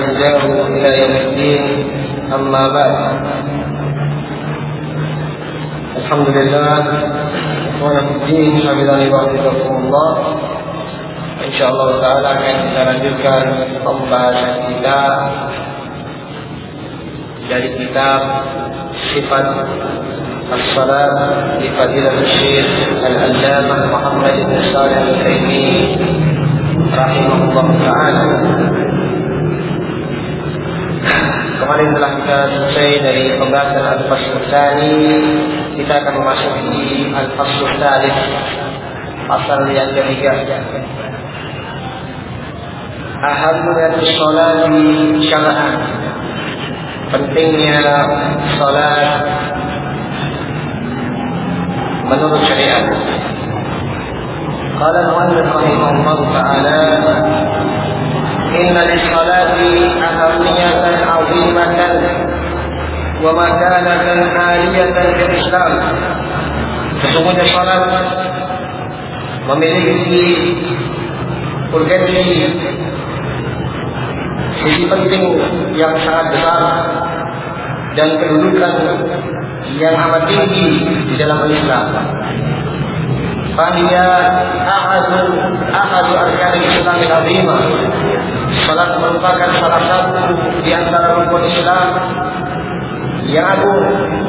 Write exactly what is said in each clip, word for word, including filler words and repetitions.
هداه إلى يوم الدين. أما بعد. الحمد لله إخوان الدين حفظني وحفظكم الله. InsyaAllah ta'ala akan kita lanjutkan pembahasan kita dari kitab Sifat As-Salat di Fadilatul Syekh Al-Allamah Muhammad bin Shalih Al-Utsaimin rahimahullah ta'ala. Kemarin telah kita selesai dari pembahasan Al-Fasl Tsani. Kita akan memasuki Al-Fasl Tsalits, pasal yang ketiga. Ahamiyatu sholati syar'an, pentingnya salat menurut syariat. Qala al-mu'allif rahimahullah ta'ala, inna lis-salati ahamiyatan 'azimatan wa makanatan 'aliyatan fil Islam. Sesungguhnya salat memiliki urgensi, sisi penting yang sangat besar dan kedudukan yang amat tinggi di dalam Islam. Fahiyya ahadu ahadu arkan Islam al-azimah. Salat merupakan salah satu di antara rukun Islam yang agung.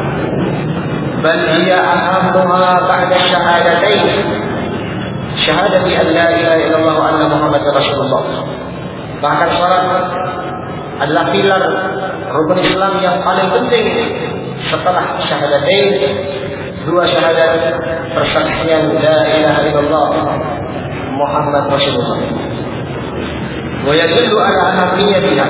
Bal hiya ahammuha ba'da syahadatain, syahadati an la ilaha illallah wa anna Muhammadar Rasulullah. Bahkan salat adalah pilar rukun Islam yang paling penting setelah syahadatain, dua syahadat persaksian la ilaha illallah Muhammad Rasulullah. Wa yadullu ala ahamiyatiha,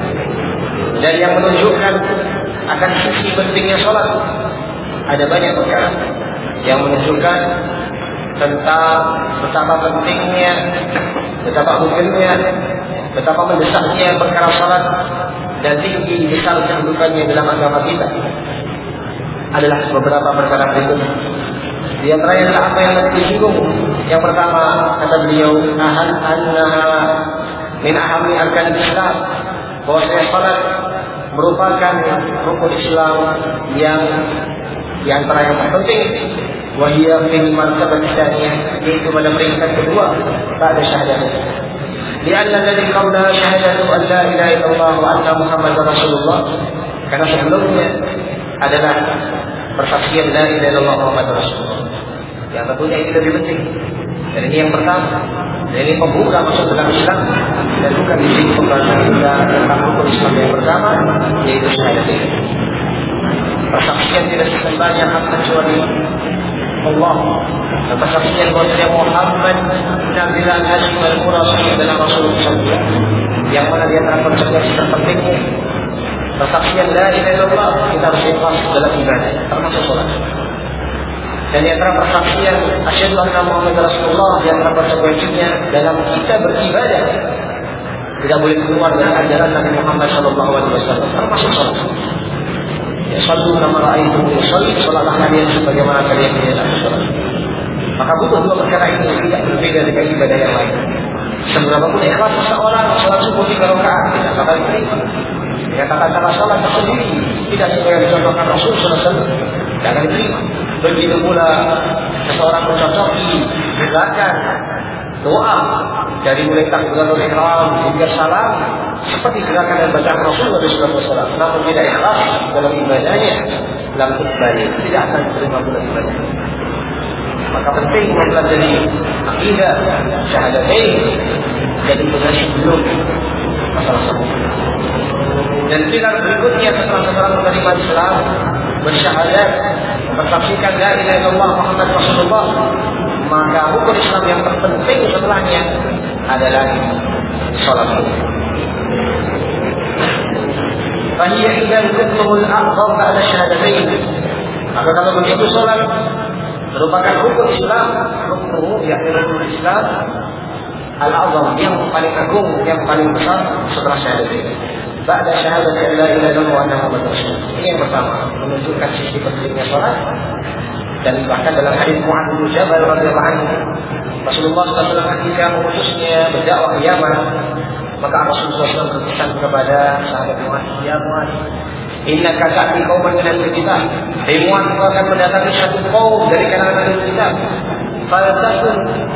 dan yang menunjukkan akan sisi pentingnya salat ada banyak perkara yang menunjukkan tentang betapa pentingnya, betapa hukumnya, betapa mendesaknya perkara salat dan tinggi besar kedudukannya dalam agama kita. Adalah beberapa perkara berikut. Di antaranya adalah apa yang tadi disinggung. Yang pertama, kata beliau, ahan annaha min ahami arkan Islam, bahwa salat merupakan rukun Islam yang di antara yang terpenting. Wahia fil martabat tsaniyah, yaitu pada peringkat kedua pada syahadat. Lianna dari qawla syahadatu an la ilaha illallah wa anna Muhammadar Rasulullah, karena sebelumnya adalah persaksian la ilaha illallah Muhammadar Rasulullah, yang tentunya ini lebih penting. Dan ini yang pertama, dan ini pembuka masuk dalam Islam, dan bukan di sini pembahasan kita tentang rukun Islam yang pertama, yaitu syahadat ini. Persaksian tidak disembah yang hak kecuali Allah, dan persaksian bahwa Muhammad Nabi Al-Hashim Al-Qurashi adalah Rasulullah shallallahu alaihi wasallam, yang mana dia telah konsekuensi terpentingnya persaksian la ilaha illallah kita harus ikhlas dalam ibadah, termasuk salat. Dan di antara persaksian asyhadu anna Muhammadar Rasulullah, di antara konsekuensinya dalam kita beribadah tidak boleh keluar dari ajaran Nabi Muhammad shallallahu alaihi wasallam, termasuk salat. Ya, sallu kama ra'aytumuni usolli, salatlah kalian sebagaimana kalian melihat aku salat. Maka butuh dua perkara ini, tidak berbeda dengan ibadah yang lain. Seberapapun ikhlas seseorang salat subuh tiga rakaat tidak bakal diterima. Ya, kata-kata salat tersendiri tidak sesuai yang dicontohkan Rasul sallallahu alaihi wasallam, tidak akan diterima. Begitu pula seseorang mencocoki gerakan doa dari mulai takbiratul ihram hingga salam seperti gerakan dan bacaan Rasulullah shallallahu alaihi wasallam, namun tidak ikhlas dalam ibadahnya, dalam ibadah tidak akan diterima pula ibadah. Maka penting mempelajari akidah syahadatain jadi pengasih belum masalah satu. Dan pilar berikutnya setelah seseorang menerima Islam, bersyahadat, mempersaksikan la ilaha illallah Muhammad Rasulullah, maka hukum Islam yang terpenting setelahnya adalah salat. Fahiyya idzan ruknul a'zam ba'da syahadatain. Maka kalau begitu salat merupakan hukum Islam, rukun yakni rukun Islam al-a'zam, yang paling agung, yang paling besar setelah syahadatain. Ba'da syahadat la ilaha illallah wa anna Muhammadar Rasulullah. Ini yang pertama, menunjukkan sisi pentingnya salat. Dan bahkan dalam hadis Mu'adz bin Jabal radhiyallahu anhu, Rasulullah shallallahu alaihi wasallam ketika mengutusnya berdakwah ke Yaman, Maka Rasulullah shallallahu alaihi wasallam berpesan kepada sahabat Muaz, ya Muaz, innaka ta'ti qauman min ahli kitab. Hai Muaz, kau akan mendatangi satu kaum dari kalangan ahli kitab. Faltakun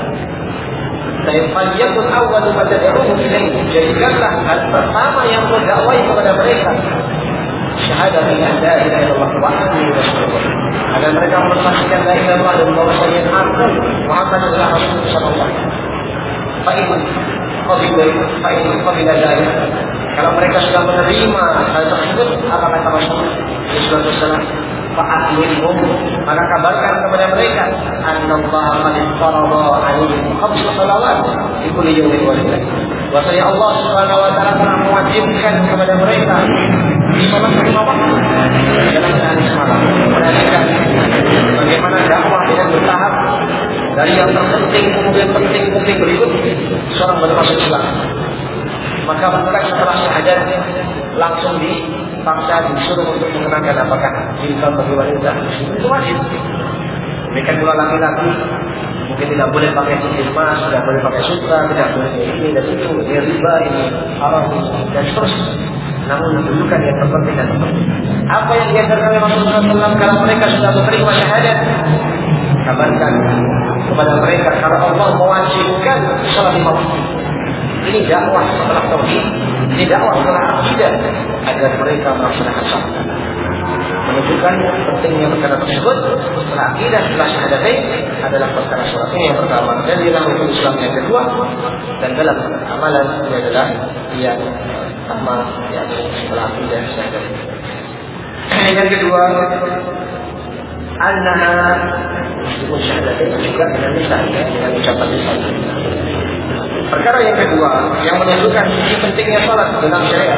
Falyakun awwalu ma tad'uhum ilaihi. Jadikanlah hal pertama yang kau dakwai kepada mereka syahadat la ilaha illallah wa anni rasulullah. Agar mereka mempersaksikan la ilaha illallah dan bahwasanya aku Muhammad adalah Rasulullah sallallahu alaihi wasallam. Fa in qabilu fa in qabila dzalik. Kalau mereka sudah menerima hal tersebut, apa kata Rasulullah sallallahu alaihi wasallam? Fa'akhirhum, maka kabarkan kepada mereka annallaha qad farada 'alaihim khamsa salawat fi kulli yawmin wa lailah. Bahwasanya Allah Subhanahu wa taala telah mewajibkan kepada mereka di salat lima waktu dalam sehari semalam. Perhatikan bagaimana dakwah dengan bertahap dari yang terpenting kemudian penting penting berikut seorang baru masuk Islam. Maka bukan setelah syahadat langsung dipaksa disuruh untuk mengenakan apakah jilbab bagi wanita itu wajib. Demikian pula laki-laki mungkin tidak boleh pakai cincin emas, tidak boleh pakai sutra, tidak boleh ini dan itu, ini riba, ini haram dan seterusnya. Namun menunjukkan yang terpenting dan terpenting. Apa yang diajarkan oleh Rasulullah shallallahu alaihi wasallam kalau mereka sudah menerima syahadat, kabarkan kepada mereka kalau Allah mewajibkan salat lima waktu. Ini dakwah setelah tauhid, ini dakwah setelah akidah agar mereka melaksanakan salat. Menunjukkan pentingnya perkara tersebut. Setelah akidah, setelah syahadatain adalah perkara salat. Ini yang pertama. Dan dalam hukum Islam yang kedua, dan dalam amalan ini adalah yang pertama, yaitu setelah akidah syahadatain. Yang kedua, annaha meskipun syahadatain juga dengan lisan, dengan ucapan lisan. Perkara yang kedua yang menunjukkan sisi pentingnya salat dalam syariat,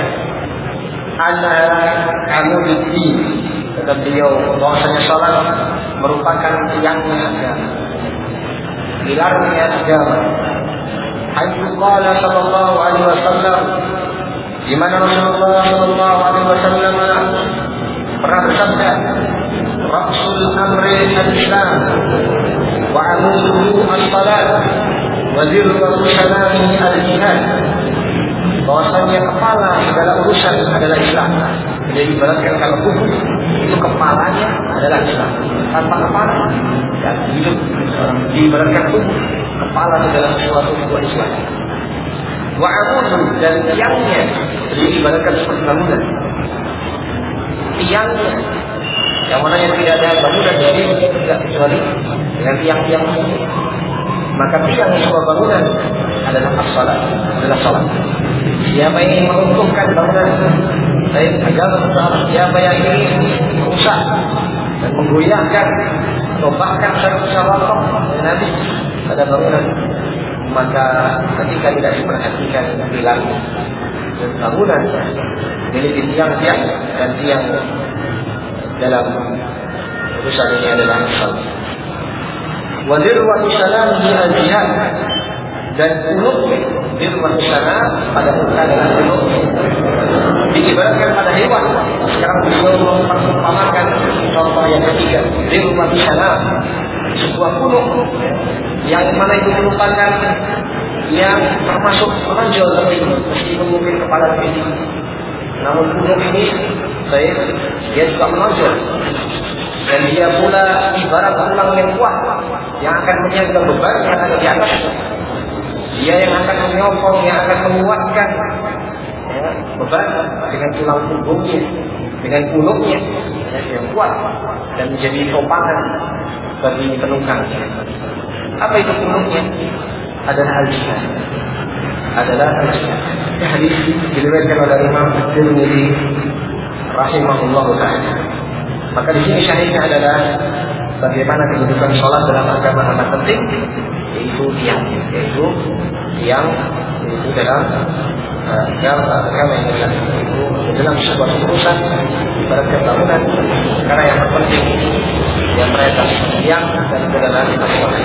ana amuddin, kata beliau bahwasanya salat merupakan tiangnya agama, pilarnya agama. Hadis qala sallallahu alaihi wasallam, di mana Rasulullah sallallahu alaihi wasallam pernah bersabda, rasul amri al-islam wa amuduhu as-salat wazir Rasulullah al-jihad. Bahwasanya kepala segala urusan adalah Islam. Jadi ibaratkan kalau tubuh itu kepalanya adalah Islam. Tanpa kepala dan hidup seorang. Ibaratkan tubuh kepala segala sesuatu itu Islam. Wa amudu dan tiangnya, jadi ibaratkan seperti bangunan. Tiangnya yang mana yang tidak ada bangunan jadi tidak kecuali dengan tiang-tiang. Maka tiang sebuah bangunan adalah as-salat, adalah salat. Siapa yang ingin meruntuhkan bangunan baik agama besar, siapa yang ingin merusak dan menggoyahkan atau bahkan secara rotok Nabi pada bangunan, maka ketika tidak diperhatikan pilar dan bangunan memiliki tiang-tiang dan tiang dalam urusan ini adalah salat. Wadir wa salamihi al-jihad, dan uluk dirwah salam pada muka adalah uluk diibaratkan pada hewan. Sekarang beliau memperumpamakan contoh yang ketiga, dirwah salam, sebuah uluk yang mana itu merupakan yang termasuk menonjol tertinggi meskipun mungkin kepala lebih tinggi, namun uluk ini baik dia juga menonjol. Dan dia pula ibarat tulang yang kuat yang akan menyangga beban yang ada di atas. Dia yang akan menyokong, yang akan menguatkan ya, beban dengan tulang punggungnya, dengan punuknya ya, yang kuat dan menjadi topangan bagi penunggang. Apa itu punuknya? Adalah al-jihad. Adalah al-jihad. Hadis diriwayatkan oleh Imam Tirmidzi rahimahullahu taala. Maka di sini syahidnya adalah bagaimana kedudukan sholat dalam agama sangat penting, yaitu tiang, yaitu tiang, yaitu dalam agama agama yang besar, itu dalam sebuah urusan ibarat bangunan, karena yang terpenting yang mereka tiang dan kedalam sholat.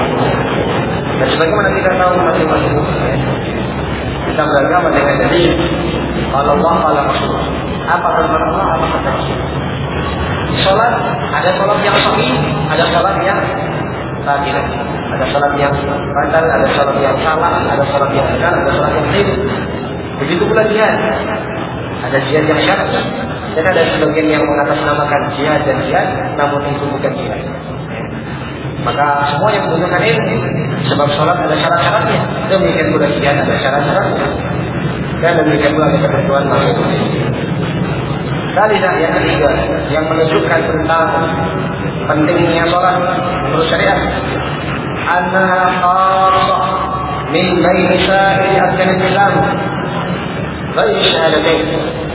Dan sebagaimana kita tahu masing-masing kita beragama dengan dalil kalau Allah kalau Rasul, apa firman Allah, apa kata Rasul. Sholat, ada sholat yang sahih, ada sholat yang batil, ada sholat yang batal, ada sholat yang salah, ada sholat yang benar, ada sholat yang batil. Begitu pula jihad. Ada jihad yang syar'i, dan ada sebagian yang mengatasnamakan jihad dan jihad, namun itu bukan jihad. Maka semua yang membutuhkan ilmu, sebab sholat ada syarat-syaratnya, demikian pula jihad ada syarat-syaratnya, dan demikian pula ada ketentuan makhluk. Kalimat yang ketiga yang menunjukkan tentang pentingnya sholat menurut syariat, annaha khassah min baini sa'iri arkanil Islam ghairi syahadatain.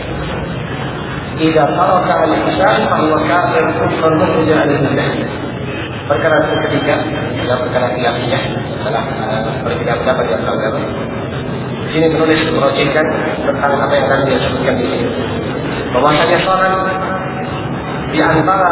Idza taraka al-insan fa huwa kafir kufran mukhrijan min-millah. Perkara ketiga adalah perkara khilafiyah, setelah berbeda pendapat di antara ulama. Di sini penulis merujukkan tentang apa yang akan dia sebutkan di sini. Bahwasanya sholat di antara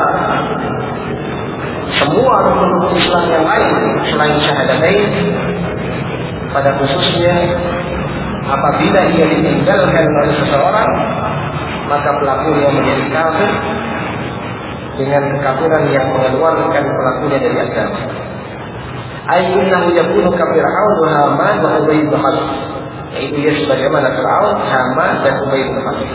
semua rukun-rukun Islam yang lain selain syahadatain, pada khususnya apabila ia ditinggalkan oleh seseorang, maka pelakunya menjadi kafir dengan kekafiran yang mengeluarkan pelakunya dari agama. Ayyunahu yakunu kafir Fir'aun wa Haman wa Ubay bin Khalaf. Yaitu dia sebagaimana Fir'aun, Haman dan Ubay bin Khalaf.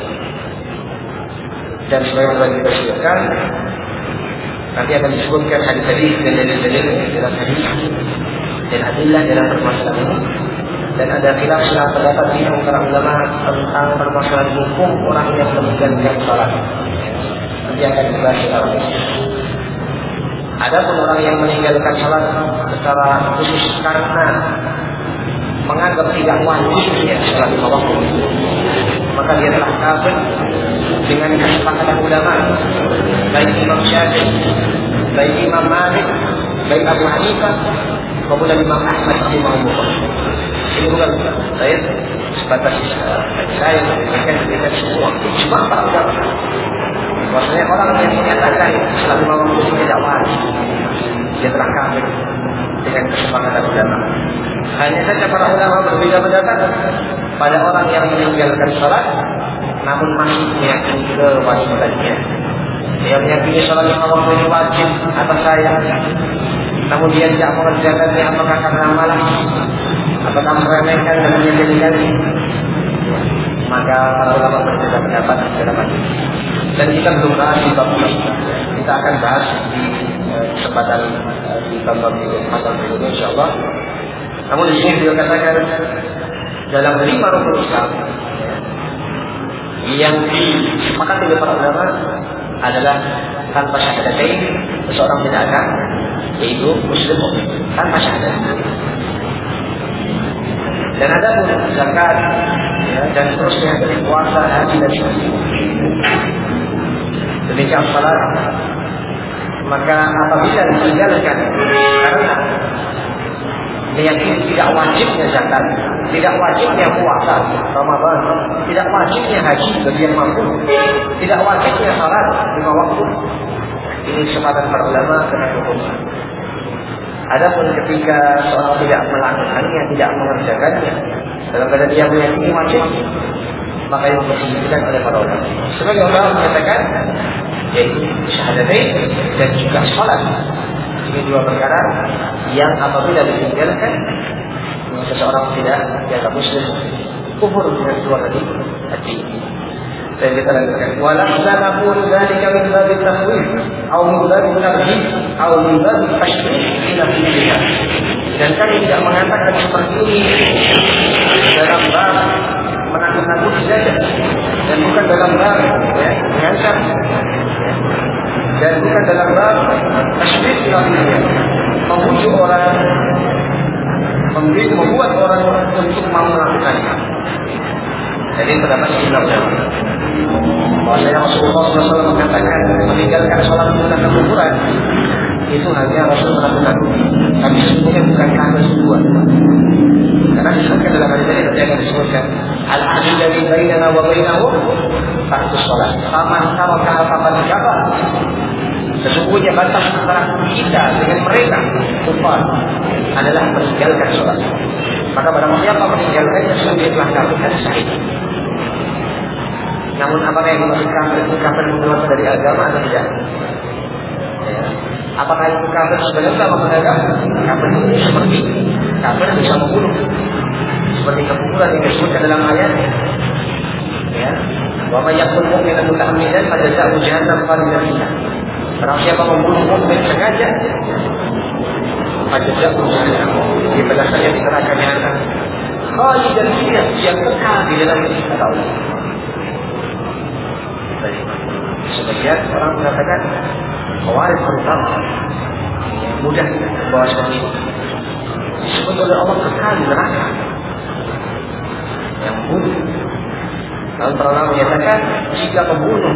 Dan sebagaimana kita sebutkan, nanti akan disebutkan hadis-hadis dan dalil-dalil dalam hadis dan adillah dalam permasalahan ini. Dan ada khilaf-khilaf pendapat di antara ulama tentang permasalahan hukum orang yang meninggalkan salat. Nanti akan dibahas secara khusus. Adapun orang yang meninggalkan salat secara khusus karena menganggap tidak wajibnya salat lima waktu, maka dia telah kafir dengan kesepakatan ulama, baik Imam Syafi'i, baik Imam Malik, baik Abu Hanifah, maupun Imam Ahmad rahimahullah. Ini bukan saya sebatas saya memberikan dengan semua ijma para ulama. Maksudnya orang yang menyatakan salat lima waktu tidak wajib, dia telah kafir dengan kesepakatan ulama. Hanya saja para ulama berbeda pendapat pada orang yang meninggalkan salat namun masih meyakini kewajibannya. Dia meyakini salat lima waktu ini wajib atas saya, namun dia tidak mengerjakannya apakah karena malas, apakah meremehkan dan menyepelekan, maka para ulama berbeda pendapat dalam hal ini. Dan kita belum bahas di bab ini. Kita akan bahas di kesempatan di bab-bab berikutnya insyaallah. Namun di sini beliau katakan dalam lima rukun Islam yang disepakati oleh para ulama adalah tanpa syahadatain seseorang tidak akan, yaitu muslim tanpa syahadat. Dan ada pun zakat, ya, dan seterusnya dari puasa, haji dan sebagainya. Demikian salat, maka apabila ditinggalkan karena meyakini tidak wajibnya zakat, tidak wajibnya puasa Ramadan, tidak wajibnya haji bagi yang mampu, tidak wajibnya salat lima waktu, ini kesempatan para ulama dengan hukum. Adapun ketika seorang tidak melakukannya, tidak mengerjakannya dalam keadaan dia meyakini wajib, maka yang diperhatikan oleh para ulama. Sebagai ulama menyatakan yaitu syahadatain dan juga salat. Ini dua perkara yang apabila ditinggalkan, seseorang tidak dianggap muslim, kufur dengan keluar dari hati. Dan kita lanjutkan. Walaqad naqulu dzalika min babi takhwif aw min babi tarhib aw min babi tashrih ila fiha. Dan kami tidak mengatakan seperti ini dalam bab menakut-nakuti saja, dan bukan dalam bab ya, mengancam, dan bukan dalam bab tashrih ila fiha, membujuk orang, membuat orang untuk mau melakukannya. Jadi pendapat Islam bahwasanya Rasulullah shallallahu alaihi wasallam mengatakan meninggalkan sholat bukan kekufuran, itu hanya Rasul menakut-nakuti, tapi sesungguhnya bukan kafir sungguhan. Karena disebutkan dalam hadis ini yang disebutkan al-ahli dari bainana wa bainahu tarkus sholat. Sama sama kapan siapa? Sesungguhnya batas antara kita dengan mereka kufar adalah meninggalkan sholat. Maka barang siapa meninggalkannya sesungguhnya telah kafir dan syahid. Namun apakah yang dimaksud kafir itu kafir mengeluarkan dari agama atau tidak? Ya. Apakah itu kafir sebenarnya sama menganggap kafir itu seperti kafir bisa membunuh, seperti kekufuran yang disebutkan dalam ayat, ya, wa may yaqul mu'minan muta'ammidan fajazaa'uhu jahannam khalidan fiha. Barang siapa membunuh mukmin sengaja, fajazaa'uhu jahannam, dibalasannya di neraka jahanam khalidan fiha, yang kekal di dalam neraka Allah. Sebagian orang mengatakan Khawarij terutama mudah membawa seperti ini. Disebut oleh Allah kekal di neraka. Yang bunuh. Lalu pernah menyatakan jika membunuh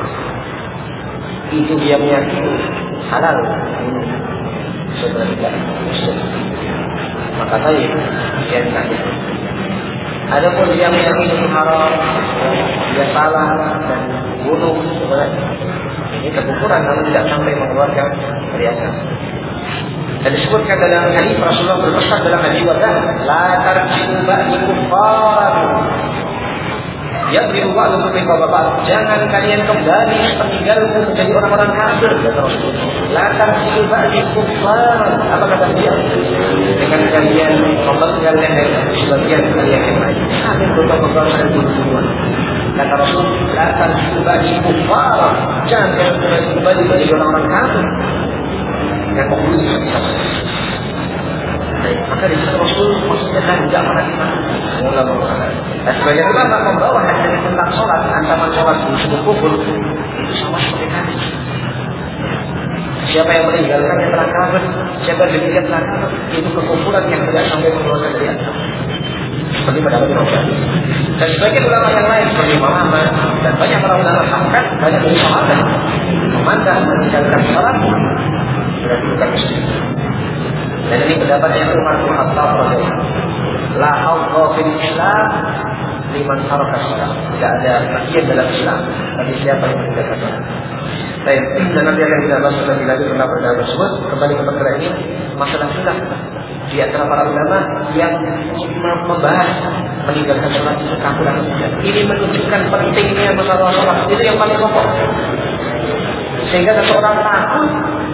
itu dia meyakini halal, saudara tidak muslim, maka tadi dia tidak. Adapun dia meyakini itu haram, dia salah dan bunuh, ini kekufuran namun tidak sampai mengeluarkan perhiasan. Dan disebutkan dalam hadis Rasulullah berpesan dalam hadis wada, la tarji'u ba'di kuffar. Ya biru ba'du bi ba'd. Jangan kalian kembali sepeninggalku menjadi orang-orang kafir, kata Rasulullah. La tarji'u ba'di kuffar. Apa kata dia? Dengan kalian membanggakan dari sebagian kalian yang lain. Sampai beberapa dan bunuh-bunuhan. Kata Rasul, la tarji'u ba'di kuffar. Jangan kalian kembali menjadi orang-orang kafir yang membunuh sama-sama. Maka di situ Rasul maksudnya kan tidak menakutkan ulama-ulama. Dan sebagian ulama membawa hadis tentang sholat, ancaman sholat di sebuah kubur itu sama seperti hadis. Siapa yang meninggalkan yang telah kafir, siapa yang demikian telah kafir, itu kekufuran yang tidak sampai mengeluarkan dari agama. Seperti pada Nabi Muhammad. Dan sebagian ulama yang lain seperti Imam Ahmad dan banyak para ulama bahkan banyak dari sahabat memandang meninggalkan sholat berarti bukan muslim. Dan ini pendapat yang Umar bin Khattab radhiyallahu anhu. La haudha fil Islam liman taraka shalah. Tidak ada bagian dalam Islam bagi siapa yang meninggalkan salat. Baik, dan nanti akan kita bahas lebih lanjut tentang perkara tersebut. Kembali ke perkara ini, masalah khilaf di antara para ulama yang membahas meninggalkan salat itu kafir atau tidak. Ini menunjukkan pentingnya masalah salat. Itu yang paling pokok. Sehingga seseorang takut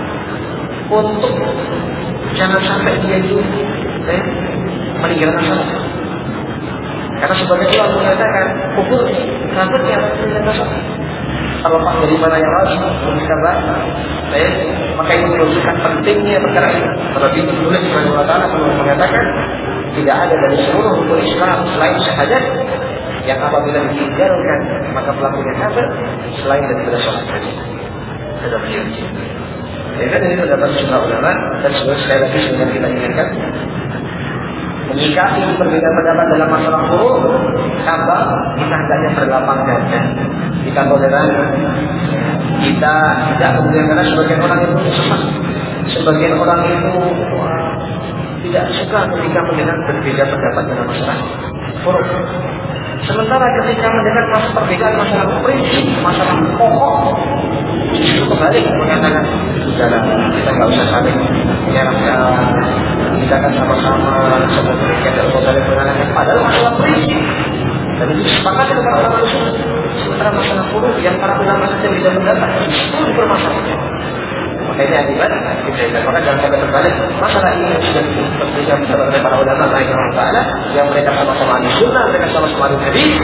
untuk jangan sampai dia itu eh, meninggalkan salat. Karena sebagai ulama mengatakan kufur kafirnya meninggalkan salat. Terlepas dari mana yang harus mencabar, eh, maka itu menunjukkan pentingnya perkara ini. Terlebih ditulis oleh Allah Taala mengatakan tidak ada dari seluruh rukun Islam selain syahadat yang apabila ditinggalkan maka pelakunya kafir selain daripada salat. Ada beliau. Sehingga ini terdapat sejumlah ulama dan sebenarnya sekali lagi sebenarnya kita inginkan menyikapi perbedaan pendapat dalam masalah furu' tanpa kita hendaknya berlapang dada. Kita toleran, kita tidak kemudian karena sebagian orang itu sesat, sebagian orang itu tidak suka ketika mendengar berbeda pendapat dalam masalah furu'. Sementara ketika mendengar masalah perbedaan masalah prinsip, masalah pokok, justru kembali mengatakan sudahlah, kita nggak usah saling menyerahkan, kita kan sama-sama seperti kita saling mengatakan padahal masalah prinsip dan itu sepakat dengan para ulama usul. Sementara masalah furu' yang para ulama saja bisa mendapat itu bermasalah. Maka ini akibat kita maka jangan sampai terbalik masalah ini sudah berbeda oleh para ulama baik Allah Taala yang mereka sama-sama ahli sunnah, mereka sama-sama ahli hadis,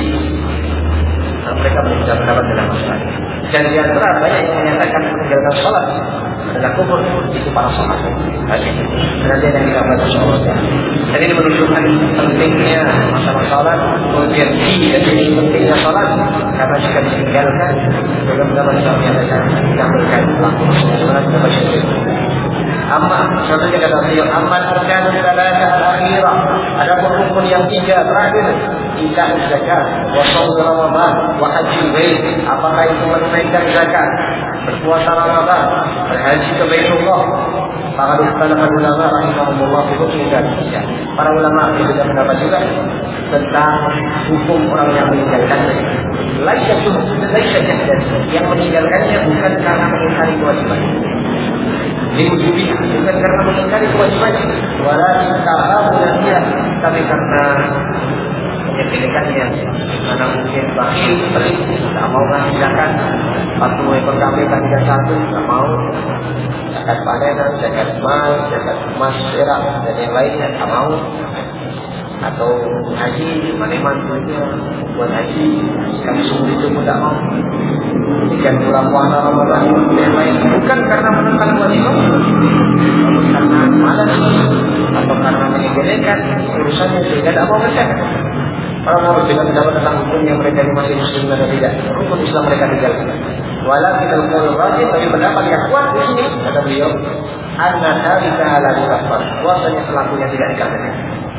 dan mereka berbeda pendapat dalam masalah ini. Dan di antara banyak yang menyatakan meninggalkan sholat adalah kufur itu para sahabat. Nanti yang kita bahas insyaallah. Dan ini menunjukkan pentingnya masalah sholat, kemudian di dan ini pentingnya sholat karena jika ditinggalkan benar-benar bisa menyatakan dikabulkan pelaku sholat dapat syirik. Amma contohnya kata beliau, amma arkanul salata al-akhirah. Ada rukun yang tiga terakhir, ita zakat, wa shaum Ramadan, wa hajjul bait. Apakah itu menunaikan zakat, berpuasa Ramadan, berhaji ke Baitullah? Para ulama rahimahumullah hukum dan para ulama berbeda pendapat juga tentang hukum orang yang meninggalkannya. Laisa laisa jahdan, yang meninggalkannya bukan karena mengingkari kewajiban. Diujubi bukan karena mengingkari kewajiban, walakin karena dia, tapi karena menyepelekannya. Karena mungkin bakhil, pelit, tak mau ngasih zakat, waktu ekor kambing kan tidak satu, tak mau zakat panenan, zakat emas, zakat emas perak dan yang lainnya tak mau. atau haji, mantu-mantunya buat haji, kami suruh itu pun tak mau. Ikan pulang puasa Ramadan yang lain, bukan karena menentang wajib, namun karena malas atau karena menyepelekan urusannya sehingga tak mau kerjakan. Orang mau juga mendapat tentang hukum yang mereka masih muslim atau tidak, rukun Islam mereka tinggalkan. Walaupun al-qaul rajih, tapi pendapat yang kuat di sini kata beliau, anna dzalika la yukaffar, puasanya pelakunya tidak dikafirkan.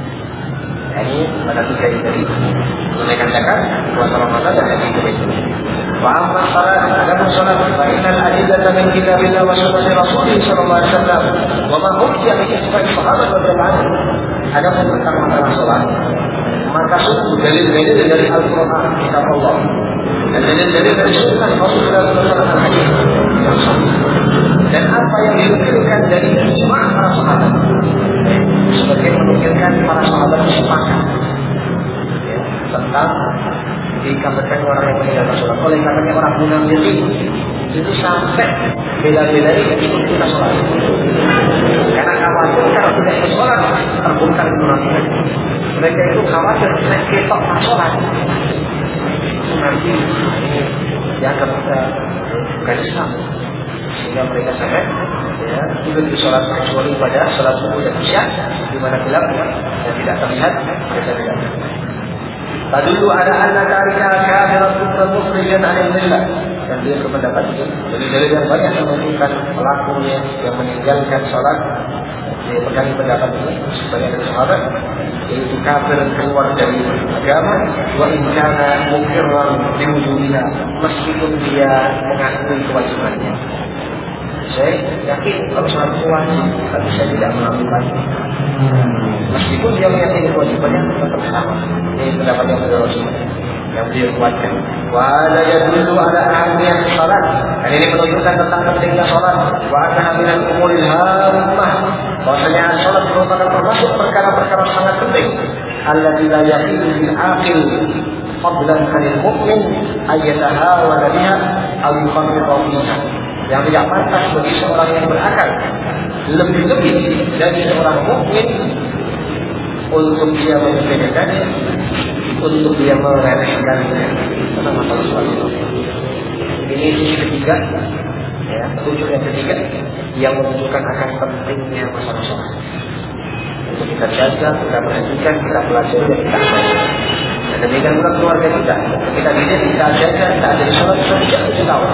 Ini pada tiga ini tadi menunaikan zakat, puasa Ramadan dan haji ke Baitul. Wa amma salat, adapun salat, fa innal adillata min kitabillah wa sunnati rasulih sallallahu alaihi wasallam wa ma hukya min isbat sahabat radhiyallahu anhum. Adapun tentang masalah salat, maka sungguh dalil-dalil dari Al-Quran, kitab Allah, dan dalil-dalil dari sunnah Rasulullah sallallahu alaihi wasallam, dan apa yang dinukilkan dari ijma' para sahabat, sebagai menukilkan para sahabat sepakat tentang dikafirkan orang yang meninggalkan sholat. Oleh karenanya orang munafik itu sampai bela-belain ikut kita sholat, karena khawatir kalau tidak ikut sholat terbongkar kemunafikan. Mereka itu khawatir naik ketok pas sholat nanti dianggap kita bukan Islam, sehingga mereka sampai ya ikut di sholat kecuali pada sholat subuh dan isya di mana gelap dan tidak terlihat mereka tidak. Tadullu ada anna tarika kafiratun mukhrijan 'anil millah, dan dia berpendapat itu dari yang banyak menunjukkan pelakunya yang meninggalkan sholat. Dia pegang pendapat ini sebagai dari sahabat, yaitu kafir keluar dari agama, wa in kana mukirran biwujubiha, meskipun dia mengakui kewajibannya. Saya yakin kalau sholat itu wajib, tapi saya tidak melakukannya. Meskipun dia meyakini kewajibannya tetap sama. Ini pendapat yang beliau yang beliau kuatkan. Wa la yadullu ala ahmiyat salat. Dan ini menunjukkan tentang pentingnya salat. Wa annaha minal umuril hammah. Bahwasanya salat merupakan termasuk perkara-perkara sangat penting. Allati la yaqilu bil aqil fadlan 'anil mu'min ayyatahawana biha aw yufarriqa fiha. Yang tidak pantas bagi seorang yang berakal, lebih-lebih dari seorang mukmin, untuk dia menyepelekannya, untuk dia meremehkannya. Karena masalah soal itu. Ini sisi ketiga, ya, petunjuk yang ketiga yang menunjukkan akan pentingnya masalah sholat. Untuk kita jaga, kita perhatikan, kita pelajari, dan kita amalkan. Dan demikian pula keluarga kita. Ketika dia kita jaga, kita ada di sholat sejak tujuh tahun.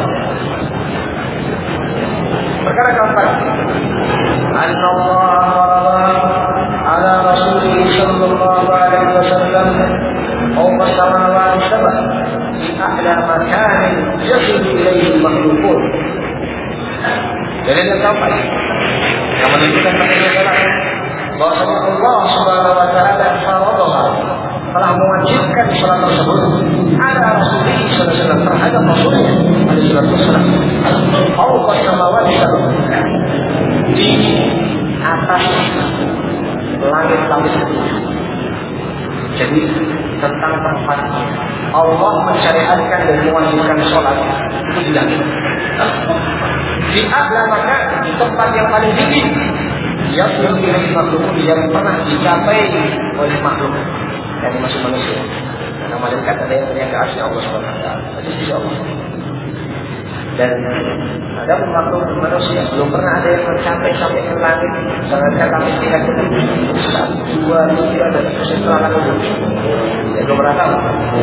Perkara keempat, Anna Allah ala Rasulih sallallahu alaihi wasallam fawqa samawati sab'a fi a'la makanin yasilu ilaihi al-makhluqun. Jadi yang keempat yang menunjukkan pentingnya salat, bahwasanya Allah Subhanahu wa taala faradhaha, telah mewajibkan salat tersebut ala Rasulih sallallahu alaihi wasallam, terhadap Rasulnya alaihi wasallam. Fawqa samawati sab'a, di atas langit-langit ketujuh. Jadi tentang tempatnya Allah mensyariatkan dan mewajibkan sholat itu di langit. Di a'la maka di tempat yang paling tinggi, yang memiliki makhluk yang pernah dicapai oleh makhluk yang masuk manusia. Karena malaikat ada yang punya kearsy Allah subhanahu wa taala. Jadi insya Allah. Dan ada makhluk manusia belum pernah ada yang mencapai sampai ke langit. Sangatnya kami tingkat ketujuh, dua, tiga, dan setelah itu ya belum pernah tahu.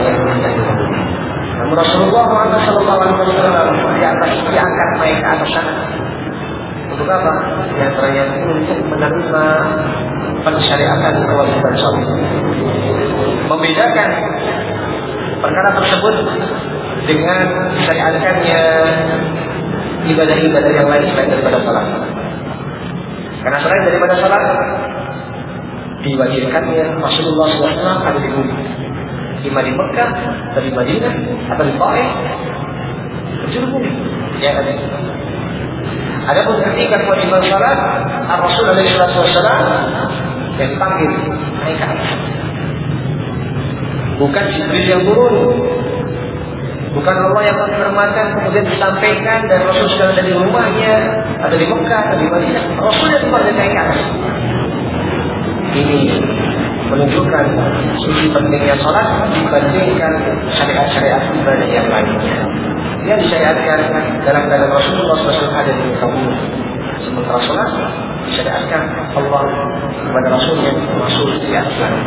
Namun Rasulullah Muhammad sallallahu alaihi wasallam di atas diangkat naik ke atas sana. Untuk apa? Di antaranya untuk menerima pensyariatan kewajiban sholat. Membedakan perkara tersebut dengan syariatkannya ibadah-ibadah yang lain selain daripada salat. Karena selain daripada salat diwajibkannya Rasulullah shallallahu alaihi wasallam ada di bumi, ima di Mekah, atau di Madinah, atau di Taif, penjuru bumi. Ya ada. Adapun ketika kewajiban salat, Rasul alaihi wasallam yang dipanggil naik ke atas. Bukan Jibril yang turun. Bukan Allah yang menfirmankan kemudian disampaikan dan Rasul sudah ada di rumahnya, ada di Mekah, ada di Madinah. Rasul yang dipanggil naik ke atas. Ini menunjukkan sisi pentingnya sholat dibandingkan syariat-syariat ibadah yang lainnya. Yang disyariatkan dalam keadaan Rasulullah shallallahu alaihi wasallam ada di kaum. Sementara sholat disyariatkan Allah kepada Rasulnya, Rasul di atas langit.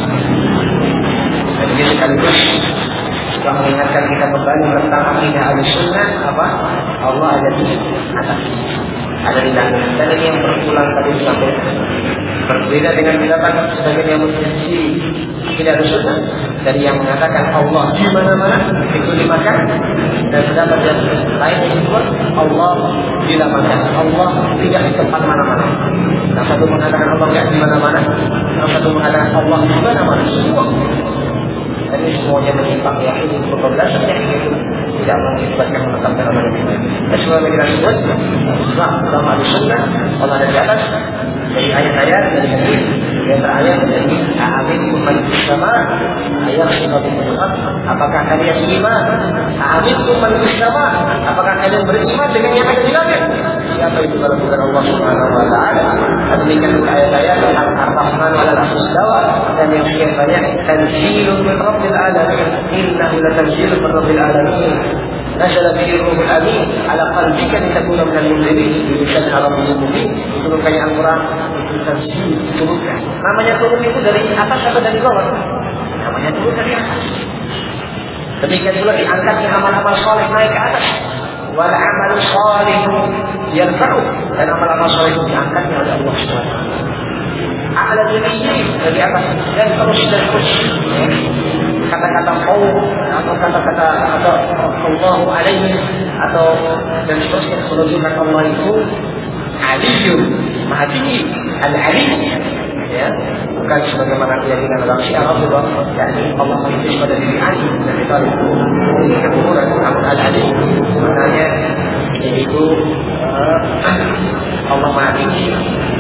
Dan ini sekaligus juga mengingatkan kita kembali tentang akidah Ahlussunnah apa? Allah ada di atas, ada di langit. Dan ini yang berulang tadi disampaikan. Berbeda dengan pendapat sebagian yang mengkritisi akidah Ahlussunnah dari yang mengatakan Allah di mana-mana itu dimakan, dan pendapat yang lain yang disebut Allah tidak makan, Allah tidak di tempat mana-mana. Yang satu mengatakan Allah tidak di mana-mana, yang satu mengatakan Allah di mana-mana semua. Dan ini semuanya menyimpang ya, ini pembelasan yang itu tidak mengisbatkan menetapkan Allah di mana. Dan semua yang kita sebut sebab dalam Ahlussunnah Allah ada di atas dari ayat-ayat dari hadis yang terakhir dari Amin Tuhan bersama ayat sebagai penutup. Apakah kalian beriman? Amin Tuhan bersama. Apakah kalian beriman dengan yang ada di langit? Siapa itu kalau bukan Allah Subhanahu Wa Taala? Demikian juga ayat-ayat Ar-Rahman wal Istawa dan yang sekian banyak tanzilun min Rabbil Alamin. Innahu latanzilun min Rabbil Alamin. Nazala bihi ruhul amin ala qalbika litakuna minal munzirin bilisan arabiyyin mubin. Turunkannya Al-Quran itu tanzil, turunkan. Namanya turun itu dari atas atau dari bawah? Namanya turun dari atas. Demikian pula diangkatnya amal-amal soleh naik ke atas. Wal amal soleh yarfa'u, dan amal-amal soleh itu diangkatnya oleh Allah Subhanahu wa taala. A'la dunia dari atas dan terus dan terus. Kata-kata qaul atau kata-kata atau Allahu alaihi atau dan seterusnya menunjukkan Allah itu Aliyun, Maha Tinggi, Al-Ali, ya, bukan sebagaimana keyakinan orang Syiah Rafidhah, yakni Allah mengiris pada diri Ali dan itu ini kekurangan. Namun Al-Ali sebenarnya yaitu uh, Allah Maha Tinggi,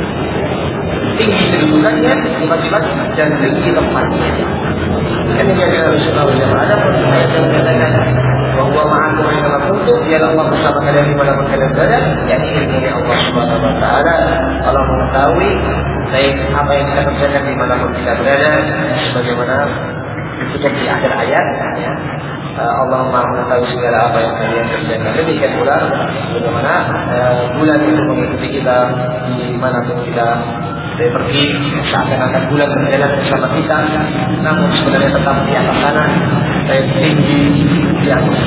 tinggi kedudukannya, sifat-sifat dan tinggi tempatnya. Ini yang harus kita ucapkan. Ada pun ayat yang mengatakan bahwa ma'akum aina kuntum, dialah Allah bersama kalian di mana pun kalian berada, yakni ilmunya Allah Subhanahu Wa Taala. Allah mengetahui baik apa yang kita kerjakan di mana pun kita berada, sebagaimana disebut di akhir ayat. Ya. Allah Maha mengetahui segala apa yang kalian kerjakan. Demikian pula bagaimana uh, bulan itu mengikuti kita di mana pun kita saya pergi, seakan-akan bulan berjalan bersama kita, namun sebenarnya tetap di atas sana, saya tinggi di atas.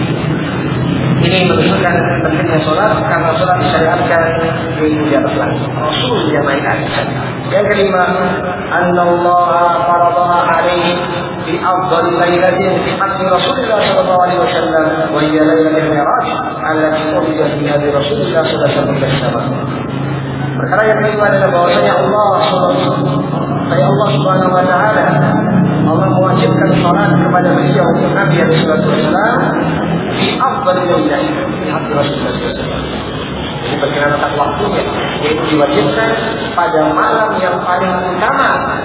Ini menunjukkan pentingnya sholat, karena sholat disyariatkan yaitu di atas langit. Rasul yang naik atas. Yang kelima, Annallaha faradaha alaihi fi afdali lailatin fi haqqi Rasulullah sallallahu alaihi wasallam wa hiya lailatul mi'raj allati urija fiha bi Rasulillah sallallahu alaihi wasallam. Perkara yang kedua adalah bahwasanya Allah saya Allah Subhanahu Wa Taala Allah mewajibkan salat kepada beliau Nabi Sallallahu Alaihi Wasallam di afdalil lailah di hati Rasulullah Sallallahu Alaihi Wasallam. Ini berkenaan tentang waktunya, yaitu diwajibkan pada malam yang paling utama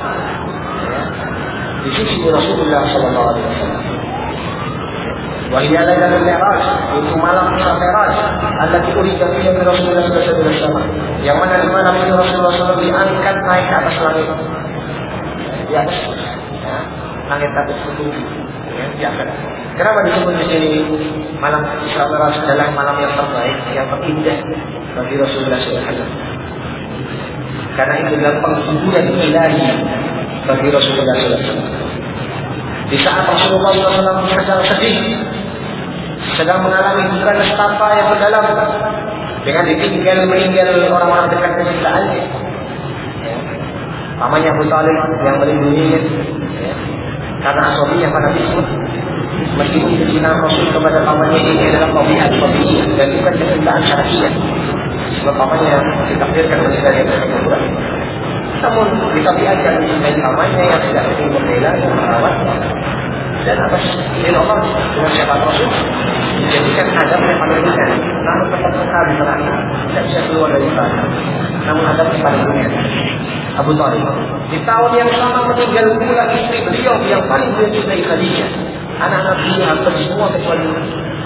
di sisi Rasulullah Sallallahu Alaihi Wasallam. Wahia lailatul mi'raj, itu malam Mi'raj, allati urida fiha bi Rasulullah sallallahu alaihi wasallam. Yang mana di malam itu Rasulullah sallallahu alaihi wasallam diangkat naik ke atas langit. Ya, ya langit atas itu, ya, diangkat. Kenapa disebut di sini malam Isra Mi'raj adalah malam yang terbaik, yang terindah bagi Rasulullah sallallahu alaihi wasallam? Karena itu adalah penghiburan ilahi bagi Rasulullah sallallahu alaihi wasallam. Di saat Rasulullah sallallahu alaihi wasallam sedang sedih, sedang mengalami duka nestapa yang mendalam dengan ditinggal meninggal orang-orang dekat kecintaannya, ya. Pamannya Abu Talib yang melindunginya, ya. Karena asobinya fanatisme, meskipun kecintaan Rasul kepada pamannya ini adalah tabiat tabiiyah dan bukan kecintaan syar'iyyah, sebab pamannya ditakdirkan meninggal yang berkekurangan. Namun ditabiatkan mencintai pamannya yang tidak ingin membela dan merawat, dan atas izin Allah dengan syafaat Rasul dijadikan adab yang paling ringan, namun tetap kekal di neraka, tidak bisa keluar dari neraka. Namun adab yang paling ringan Abu Talib di tahun yang sama meninggal pula istri beliau yang paling beliau cintai, Khadijah. Anak-anak beliau hampir semua kecuali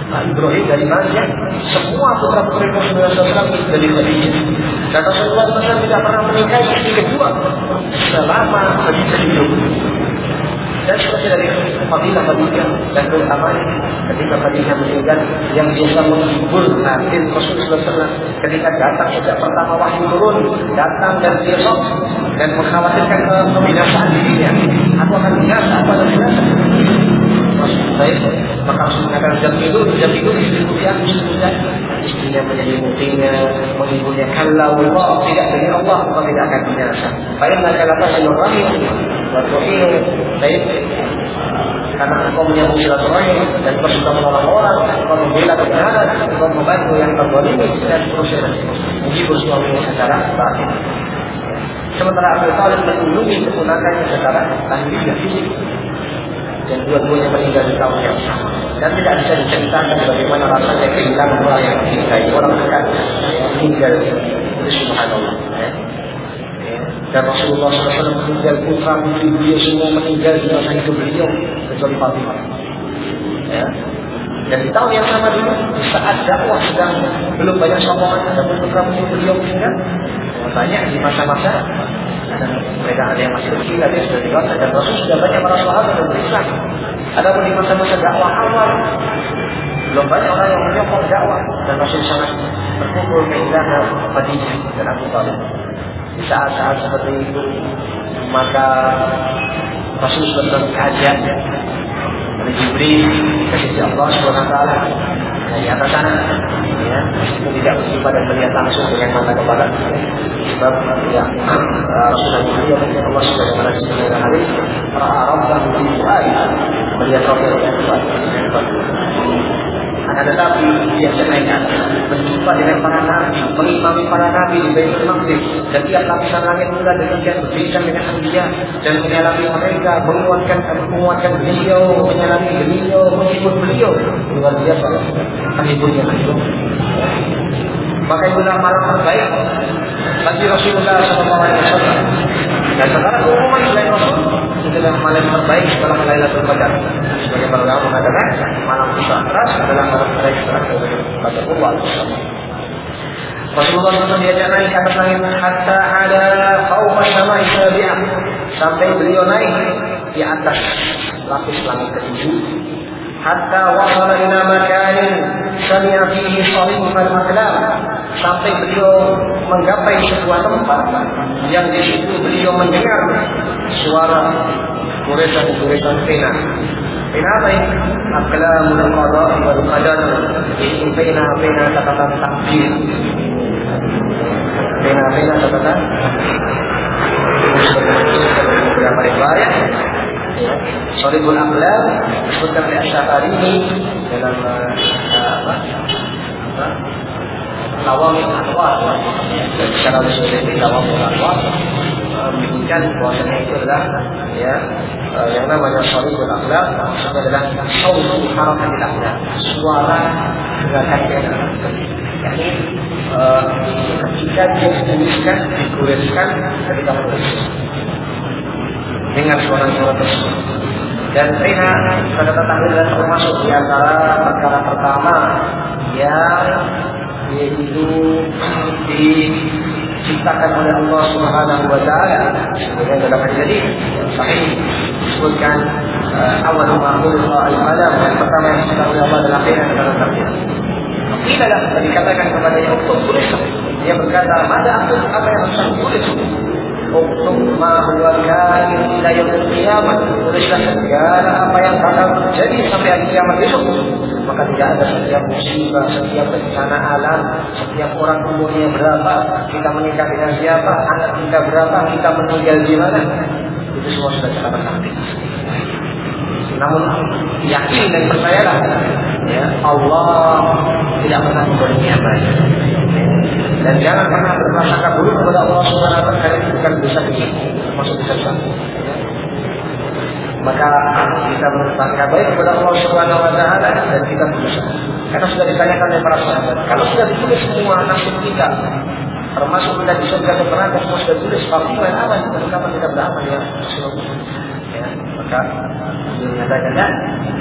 Nah, Ibrahim dari mana? Semua putra putri Rasulullah shallallahu alaihi wasallam dari Khadijah. Dan Rasulullah shallallahu alaihi wasallam tidak pernah menikahi istri kedua selama Khadijah hidup. Dan seperti dari Fadilah Khadijah dan keutamaan ketika Khadijah meninggal yang biasa menghibur hati Rasulullah shallallahu alaihi wasallam ketika datang sejak pertama wahyu turun, datang dan besok dan mengkhawatirkan kebinasaan dirinya. Aku akan binasa, aku akan binasa. Baik, maka harus mengatakan jam itu, jam itu istriku yang istrinya, istrinya menjadi mutinya, menghiburnya. Kalau Allah tidak dengan Allah, Allah tidak akan binasa. Baik, maka kata Syaikhul Rahim, baik, karena engkau menyambung silaturahim dan engkau suka menolong orang, engkau membela kebenaran, engkau membantu yang terzalimi dan seterusnya. Menghibur suaminya secara batin. Sementara Abu Thalib melindungi keponakannya secara lahiriah fisik. Dan dua-duanya meninggal di tahun yang sama. Dan tidak bisa diceritakan bagaimana rasanya kehilangan orang yang dicintai, orang dekat meninggal. Itu subhanallah. Ya. Dan Rasulullah shallallahu alaihi wasallam meninggal, putra putri beliau semua meninggal di masa hidup beliau kecuali Fatimah. Ya. Dan di tahun yang sama dulu, saat dakwah sedang belum banyak sokongan, ada putra putri beliau meninggal. Banyak di masa-masa mereka ada yang masih kecil, ada yang sudah dewasa, dan Rasul sudah banyak para sahabat yang berislam. Ada pun di masa-masa dakwah awal, belum banyak orang yang menyokong dakwah, dan Rasul sangat berkumpul kehilangan Khadijah dan Abu Thalib. Di saat-saat seperti itu, maka Rasul sudah berkajian dari Jibril ke sisi Allah subhanahu wa taala dari atas sana, ya, meskipun tidak berjumpa dan melihat langsung dengan mata kepala, sebab ya Rasulullah beliau melihat Allah subhanahu wa taala sebagai hadis ra'a rabbahu fi fu'adi, melihat Rabbnya dengan fu'adi. Akan tetapi dia senangkan berjumpa dengan para nabi, mengimami para nabi di Baitul Maqdis, dan tiap lapisan langit pula demikian berbincang dengan Anbiya dan menyalami mereka, menguatkan menguatkan beliau, menyalami beliau, menghibur beliau. Luar biasa menghiburnya beliau. Maka itulah malam terbaik bagi Rasulullah shallallahu alaihi wasallam. Dan sekarang umuman selain Rasul itulah malam terbaik setelah Lailatul Qadar. Sebagai para ulama mengatakan malam Isra' adalah malam terbaik setelah pada Allah. Rasulullah shallallahu alaihi wasallam diajak naik ke atas langit hatta ada fawqa samai sabi'ah, sampai beliau naik di atas lapis langit ketujuh. Hatta wasala ila makanin sami'a fihi sharifal aqlam, sampai beliau menggapai sebuah tempat yang di situ beliau mendengar suara goresan-goresan pena. Pena apa ini? Aqlamul qada wal qadar. Ini pena-pena catatan takdir. Pena-pena catatan beberapa riwayat. Shariful aqlam disebutkan oleh Asy-Syafa'ini dalam apa? Apa? Tawamul Anwar. Secara khusus di Tawamul Anwar menyebutkan bahwasanya itu adalah ya yang namanya Shariful aqlam adalah sautu harakatil aqlam, suara gerakan yakni ketika dia dituliskan, dituliskan ketika menulis dengan suara-suara tersebut. Dan pena pada tetangga dan termasuk di antara perkara pertama yang yaitu diciptakan oleh Allah Subhanahu wa taala sebagai dalam hadis sahih disebutkan awal ma khulqa al-qalam, yang pertama yang diciptakan oleh Allah adalah pena dalam terbitan. Tidaklah dikatakan kepadanya untuk tulis. Dia berkata, "Mada aku apa yang harus aku tulis?" Untuk menghasilkan ila yaumil qiyamah, tulislah segala apa yang bakal terjadi sampai hari kiamat besok. Maka tidak ada setiap musibah, setiap bencana alam, setiap orang umurnya berapa, kita menikah dengan siapa, anak kita berapa, kita meninggal di mana, itu semua sudah catatan takdir. Namun yakin dan percayalah, ya, Allah tidak pernah memberinya baik. Dan jangan pernah berprasangka buruk kepada Allah Subhanahu wa taala, karena itu bukan dosa kecil, termasuk dosa besar. Maka kita berprasangka baik kepada Allah Subhanahu wa taala dan kita berusaha. Karena sudah ditanyakan oleh para sahabat, kalau sudah ditulis semua nasib kita, termasuk kita di surga dan neraka, semua sudah ditulis, bagaimana aman dan kapan kita beramal ya Rasulullah. Ya, maka dia mengatakan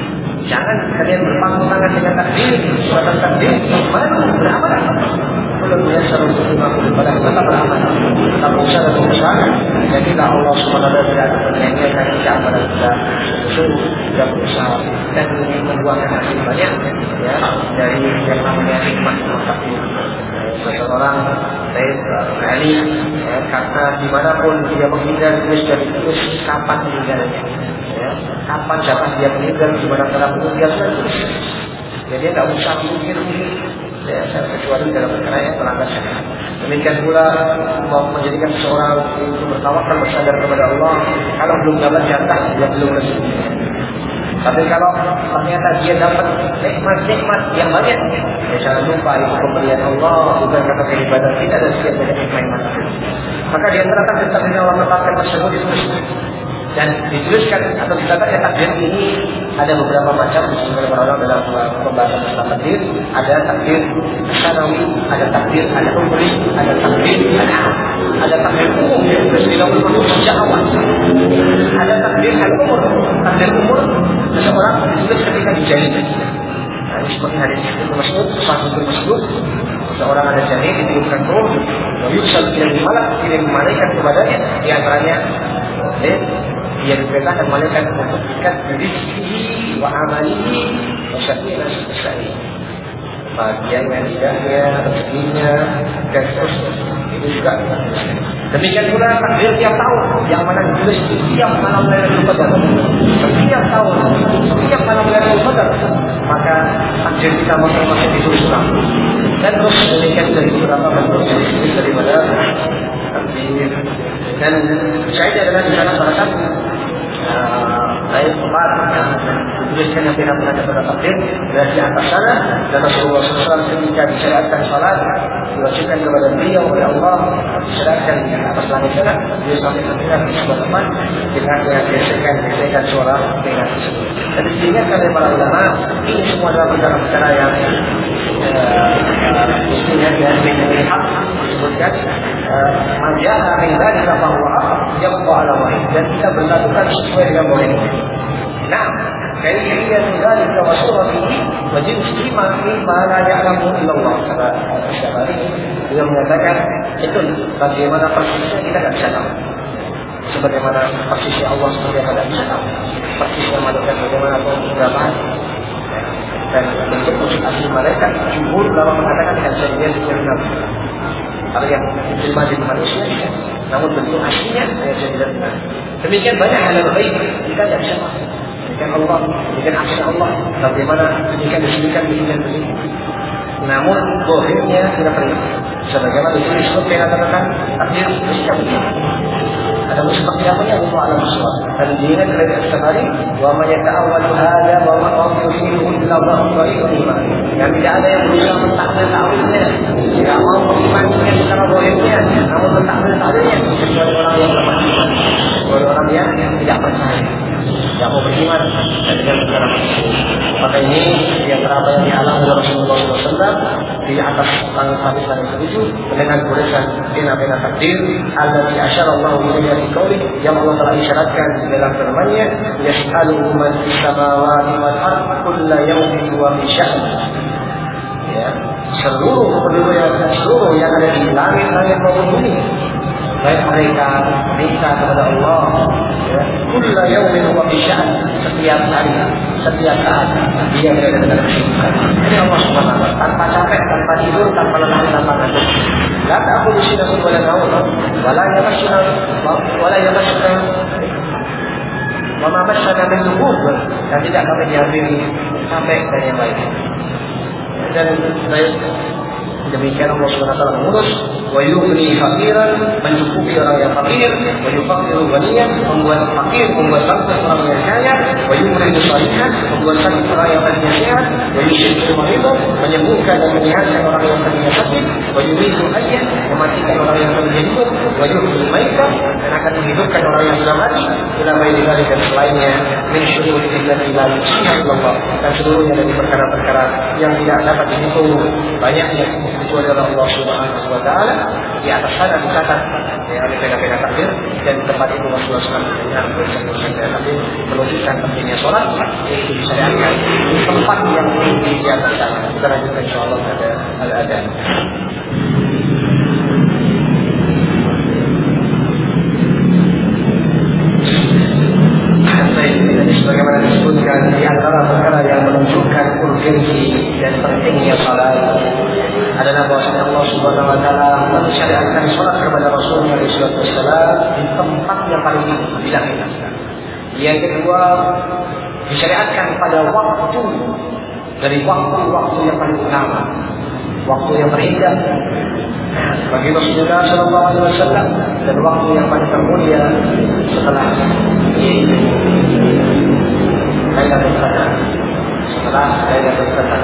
Jangan kalian berpangku tangan dengan takdir, suatu takdir, malu beramal. Belum biasa untuk mengaku kepada kita beramal. Kita berusaha dan berusaha. Jadilah Allah subhanahu wa taala tidak akan menyanyiakan kita pada kita sungguh dan berusaha dan ingin membuahkan hasil banyak ya dari yang namanya hikmah takdir. Seseorang baik kali ya, karena dimanapun dia menghindar dia sudah ditulis kapan meninggalnya. Ya, kapan dapat dia meninggal, gimana cara pun dia sudah tulis. Jadi dia tidak usah mikir ya, kecuali dalam perkara yang melanggar syariat. Demikian pula mau menjadikan seseorang itu bertawakal bersandar kepada Allah. Kalau belum dapat jatah, dia belum rezeki. Tapi kalau ternyata dia dapat nikmat-nikmat yang banyak, ya jangan lupa itu pemberian Allah, bukan kata ibadah kita dan setiap banyak nikmat. Maka di antara takdir yang Allah tetapkan tersebut ditulis. Dan dituliskan atau dicatatnya takdir ini ada beberapa macam disebutkan para ulama dalam pembahasan tentang takdir. Ada takdir sanawi, ada takdir ada umri, ada takdir ada ada takdir umum yang sudah berlaku sejak awal. Ada takdir al umur, takdir umur seseorang ditulis ketika dijalin. Nah, ini seperti hadis Ibnu Mas'ud, sahih Ibnu Mas'ud, seorang ada janin ditiupkan roh, lalu kirim malak, kirim malaikat kepadanya, di antaranya eh, dia diperintahkan malaikat untuk ikat rizki wa amalihi wa syakir dan syakir. Bagiannya, lidahnya, rezekinya, dan seterusnya. Itu juga demikian pula takdir tiap tahun yang mana ditulis setiap malam Lailatul Qadar. Setiap tahun, setiap malam Lailatul Qadar, maka takdir kita masing-masing ditulis ulang. Dan terus demikian dari beberapa bentuk jenis daripada takdir. Dan saya adalah di sana salah satu saya sempat tuliskan yang tidak pernah pada takdir dari atas sana. Dan Rasulullah shallallahu alaihi wasallam ketika disyariatkan salat diwajibkan kepada beliau oleh Allah, disyariatkan di atas langit sana, dia sampai terdengar di sebuah tempat dengan gesekan gesekan suara dengan tersebut. Dan diingatkan oleh para ulama, ini semua adalah perkara-perkara yang mestinya dari hak disebutkan majalah dari bahwa yang ala wahid, dan kita berlakukan sesuai dengan wahid. Nah, kaifiyat dzalika wa suratihi wa jinsi ma la ya'lamu illallah. Kata Syekh dia mengatakan itu bagaimana persisnya kita tidak bisa tahu. Sebagaimana persisnya Allah seperti apa tidak bisa tahu. Persisnya malaikat bagaimana penggambaran dan bentuk wujud asli malaikat, jumhur ulama mengatakan tidak bisa dilihat secara nabi. Kalau yang terima di manusia, namun bentuk aslinya hanya bisa dilihat nabi. Demikian banyak hal yang baik kita tidak bisa tahu. Demikian Allah, demikian asli Allah, bagaimana demikian disebutkan demikian begitu. Namun bohirnya tidak terima. Sebagaimana ditulis seperti yang katakan takdir bersikap begini. Ada seperti apa yang Allah alam semua. Dan dia kerana sekali, wa ma yata'awwalu hadza wa ma yufidu illa Allah wa iman. Yang tidak ada yang berusaha mentakwil ta'wilnya. Tidak mau berimannya secara bohirnya, namun mentakwil ta'wilnya kecuali orang yang lemah iman. Kecuali orang yang tidak percaya, tidak mau beriman dan tidak percaya. Maka ini di antara apa yang dialami oleh Rasulullah shallallahu alaihi wasallam di atas langit habis langit ketujuh dengan tulisan bina-bina takdir allati asyarallahu ilaihi fi qouli yang Allah telah isyaratkan di dalam firman-Nya, yas'aluhu man fis samawati wal ardi kulla yawmin wa fi sya'n. Ya, seluruh penduduk yang seluruh yang ada di langit-langit maupun bumi, baik mereka minta kepada Allah, ya, kulla yawmin wa fi sya'n, setiap hari, setiap saat dia berada dalam kesibukan. Ini Allah Subhanahu wa taala, tanpa capek, tanpa tidur, tanpa lelah, tanpa ngantuk. La ta'khudhu sinatun wa la nawm, wa la yamassuna wa la yamassuna wa ma massana min lughub, dan tidak kami dihampiri capek dan yang lain. Dan baik demikian Allah Subhanahu wa taala mengurus wa yughni faqiran, mencukupi orang yang fakir, wa yufaqiru ghaniyan, membuat fakir, membuat bangsa orang yang kaya, wa yumridu shalihan, membuat sakit orang yang tadinya sehat, wa yushfi'u maridan, menyembuhkan dan menyehatkan orang yang tadinya sakit, wa yumiitu hayyan, mematikan orang yang tadinya hidup, wa yuhyil maitan, dan akan menghidupkan orang yang sudah mati, ila ghairi dzalika dan selainnya min syuruti allati la yuhsiha illallah, dan seluruhnya dari perkara-perkara yang tidak dapat dihitung banyaknya kecuali oleh Allah Subhanahu wa taala. Di atas sana dicatat ya, oleh pena-pena takdir, dan tempat itu Rasulullah shallallahu alaihi wasallam bersama dengan takdir menunjukkan pentingnya sholat, yaitu disyariatkan di tempat yang tinggi di atas sana. Kita lanjutkan insyaallah pada al-adhan. Sebagaimana disebutkan di antara perkara yang menunjukkan urgensi dan pentingnya salat adalah bahwasanya Allah Subhanahu wa taala mensyariatkan salat kepada Rasulullah shallallahu alaihi wasallam di tempat yang paling tinggi di langit. Yang kedua, disyariatkan pada waktu dari waktu-waktu yang paling utama, waktu yang terindah bagi Rasulullah shallallahu alaihi wasallam, dan waktu yang paling termulia setelah yaitu Lailatul Qadar, setelah Lailatul Qadar.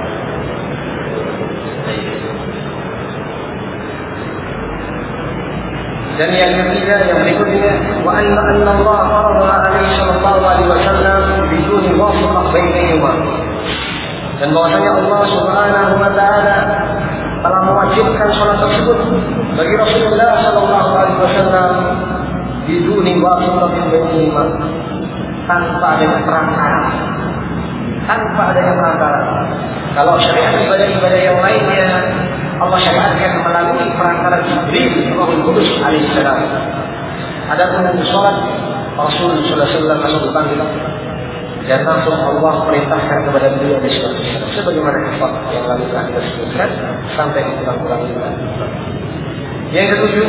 Dan yang ketiga yang berikutnya, wa anna anna Allah farada alaihi sallallahu alaihi wasallam biduni wasitah bainahuma. Dan bahwasanya Allah Subhanahu wa taala telah mewajibkan salat tersebut bagi Rasulullah sallallahu alaihi wasallam biduni wasitah bainahuma, tanpa adanya perantara, tanpa adanya perantara. Kalau syariat ibadah-ibadah yang lainnya Allah syariatkan melalui perantara Jibril Ruhul Qudus alaihissalam. Adapun salat Rasul sallallahu alaihi wasallam masuk dipanggil dan langsung Allah perintahkan kepada beliau di surat Al-Isra, sebagaimana kisah yang lalu telah kita sebutkan sampai diulang-ulang. Yang ketujuh,